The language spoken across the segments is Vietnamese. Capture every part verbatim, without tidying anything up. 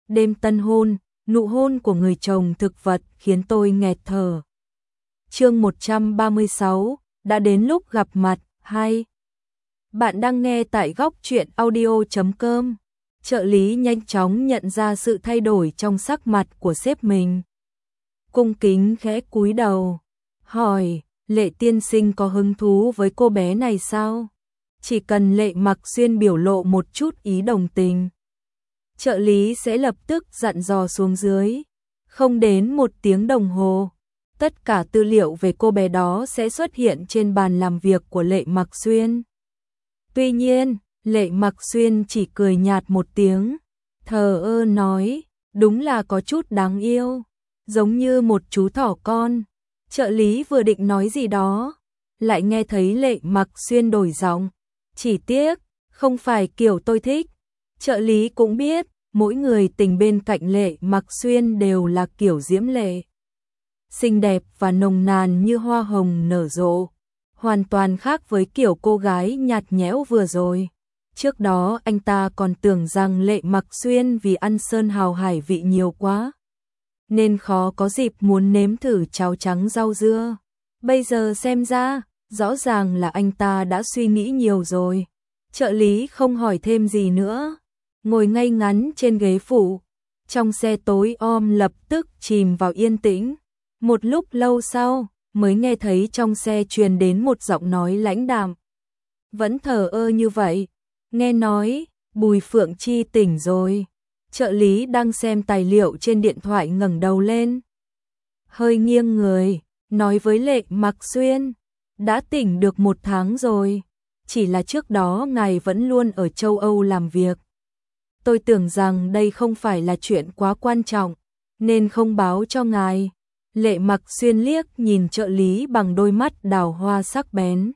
đêm tân hôn, nụ hôn của người chồng thực vật khiến tôi nghẹt thở. Chương một trăm ba mươi sáu, đã đến lúc gặp mặt, hay. Bạn đang nghe tại góc truyện audio chấm com. Trợ lý nhanh chóng nhận ra sự thay đổi trong sắc mặt của sếp mình. Cung kính khẽ cúi đầu, hỏi, Lệ tiên sinh có hứng thú với cô bé này sao? Chỉ cần Lệ Mặc Xuyên biểu lộ một chút ý đồng tình, trợ lý sẽ lập tức dặn dò xuống dưới. Không đến một tiếng đồng hồ, tất cả tư liệu về cô bé đó sẽ xuất hiện trên bàn làm việc của Lệ Mặc Xuyên. Tuy nhiên, Lệ Mặc Xuyên chỉ cười nhạt một tiếng, thờ ơ nói, đúng là có chút đáng yêu, giống như một chú thỏ con. Trợ lý vừa định nói gì đó, lại nghe thấy Lệ Mặc Xuyên đổi giọng, chỉ tiếc, không phải kiểu tôi thích. Trợ lý cũng biết, mỗi người tình bên cạnh Lệ Mặc Xuyên đều là kiểu diễm lệ, xinh đẹp và nồng nàn như hoa hồng nở rộ, hoàn toàn khác với kiểu cô gái nhạt nhẽo vừa rồi. Trước đó anh ta còn tưởng rằng Lệ Mặc Xuyên vì ăn sơn hào hải vị nhiều quá, nên khó có dịp muốn nếm thử cháo trắng rau dưa. Bây giờ xem ra, rõ ràng là anh ta đã suy nghĩ nhiều rồi. Trợ lý không hỏi thêm gì nữa, ngồi ngay ngắn trên ghế phụ. Trong xe tối om lập tức chìm vào yên tĩnh. Một lúc lâu sau, mới nghe thấy trong xe truyền đến một giọng nói lãnh đạm. Vẫn thờ ơ như vậy. Nghe nói, Bùi Phượng Chi tỉnh rồi. Trợ lý đang xem tài liệu trên điện thoại ngẩng đầu lên, hơi nghiêng người, nói với Lệ Mặc Xuyên, đã tỉnh được một tháng rồi, chỉ là trước đó ngài vẫn luôn ở châu Âu làm việc. Tôi tưởng rằng đây không phải là chuyện quá quan trọng, nên không báo cho ngài. Lệ Mặc Xuyên liếc nhìn trợ lý bằng đôi mắt đào hoa sắc bén,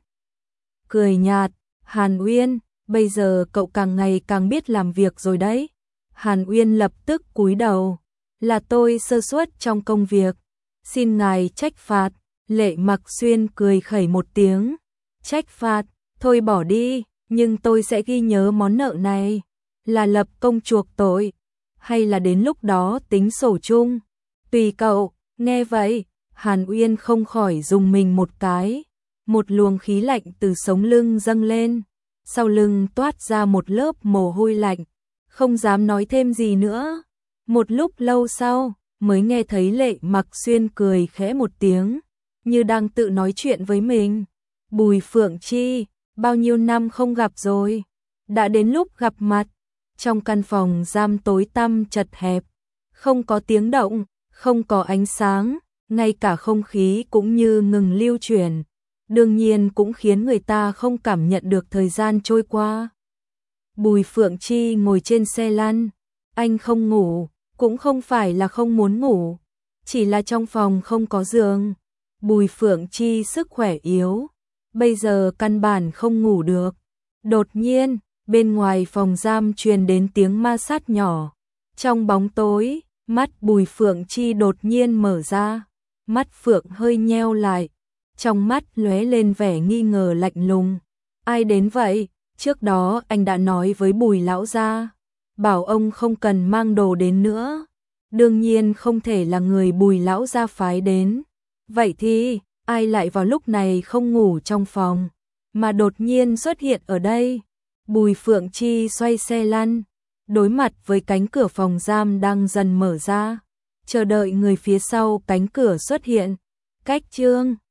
cười nhạt, Hàn Uyên, bây giờ cậu càng ngày càng biết làm việc rồi đấy. Hàn Uyên lập tức cúi đầu, là tôi sơ suất trong công việc, xin ngài trách phạt. Lệ Mặc Xuyên cười khẩy một tiếng, trách phạt, thôi bỏ đi, nhưng tôi sẽ ghi nhớ món nợ này, là lập công chuộc tội, hay là đến lúc đó tính sổ chung, tùy cậu. Nghe vậy, Hàn Uyên không khỏi rùng mình một cái, một luồng khí lạnh từ sống lưng dâng lên, sau lưng toát ra một lớp mồ hôi lạnh, không dám nói thêm gì nữa. Một lúc lâu sau, mới nghe thấy Lệ Mặc Xuyên cười khẽ một tiếng, như đang tự nói chuyện với mình. Bùi Phượng Chi, bao nhiêu năm không gặp rồi, đã đến lúc gặp mặt. Trong căn phòng giam tối tăm chật hẹp, không có tiếng động, không có ánh sáng, ngay cả không khí cũng như ngừng lưu chuyển, đương nhiên cũng khiến người ta không cảm nhận được thời gian trôi qua. Bùi Phượng Chi ngồi trên xe lăn, anh không ngủ, cũng không phải là không muốn ngủ, chỉ là trong phòng không có giường. Bùi Phượng Chi sức khỏe yếu, bây giờ căn bản không ngủ được. Đột nhiên, bên ngoài phòng giam truyền đến tiếng ma sát nhỏ. Trong bóng tối, mắt Bùi Phượng Chi đột nhiên mở ra, mắt Phượng hơi nheo lại, trong mắt lóe lên vẻ nghi ngờ lạnh lùng. Ai đến vậy? Trước đó anh đã nói với Bùi lão gia, bảo ông không cần mang đồ đến nữa. Đương nhiên không thể là người Bùi lão gia phái đến. Vậy thì, ai lại vào lúc này không ngủ trong phòng, mà đột nhiên xuất hiện ở đây? Bùi Phượng Chi xoay xe lăn, đối mặt với cánh cửa phòng giam đang dần mở ra, chờ đợi người phía sau cánh cửa xuất hiện. Cách chương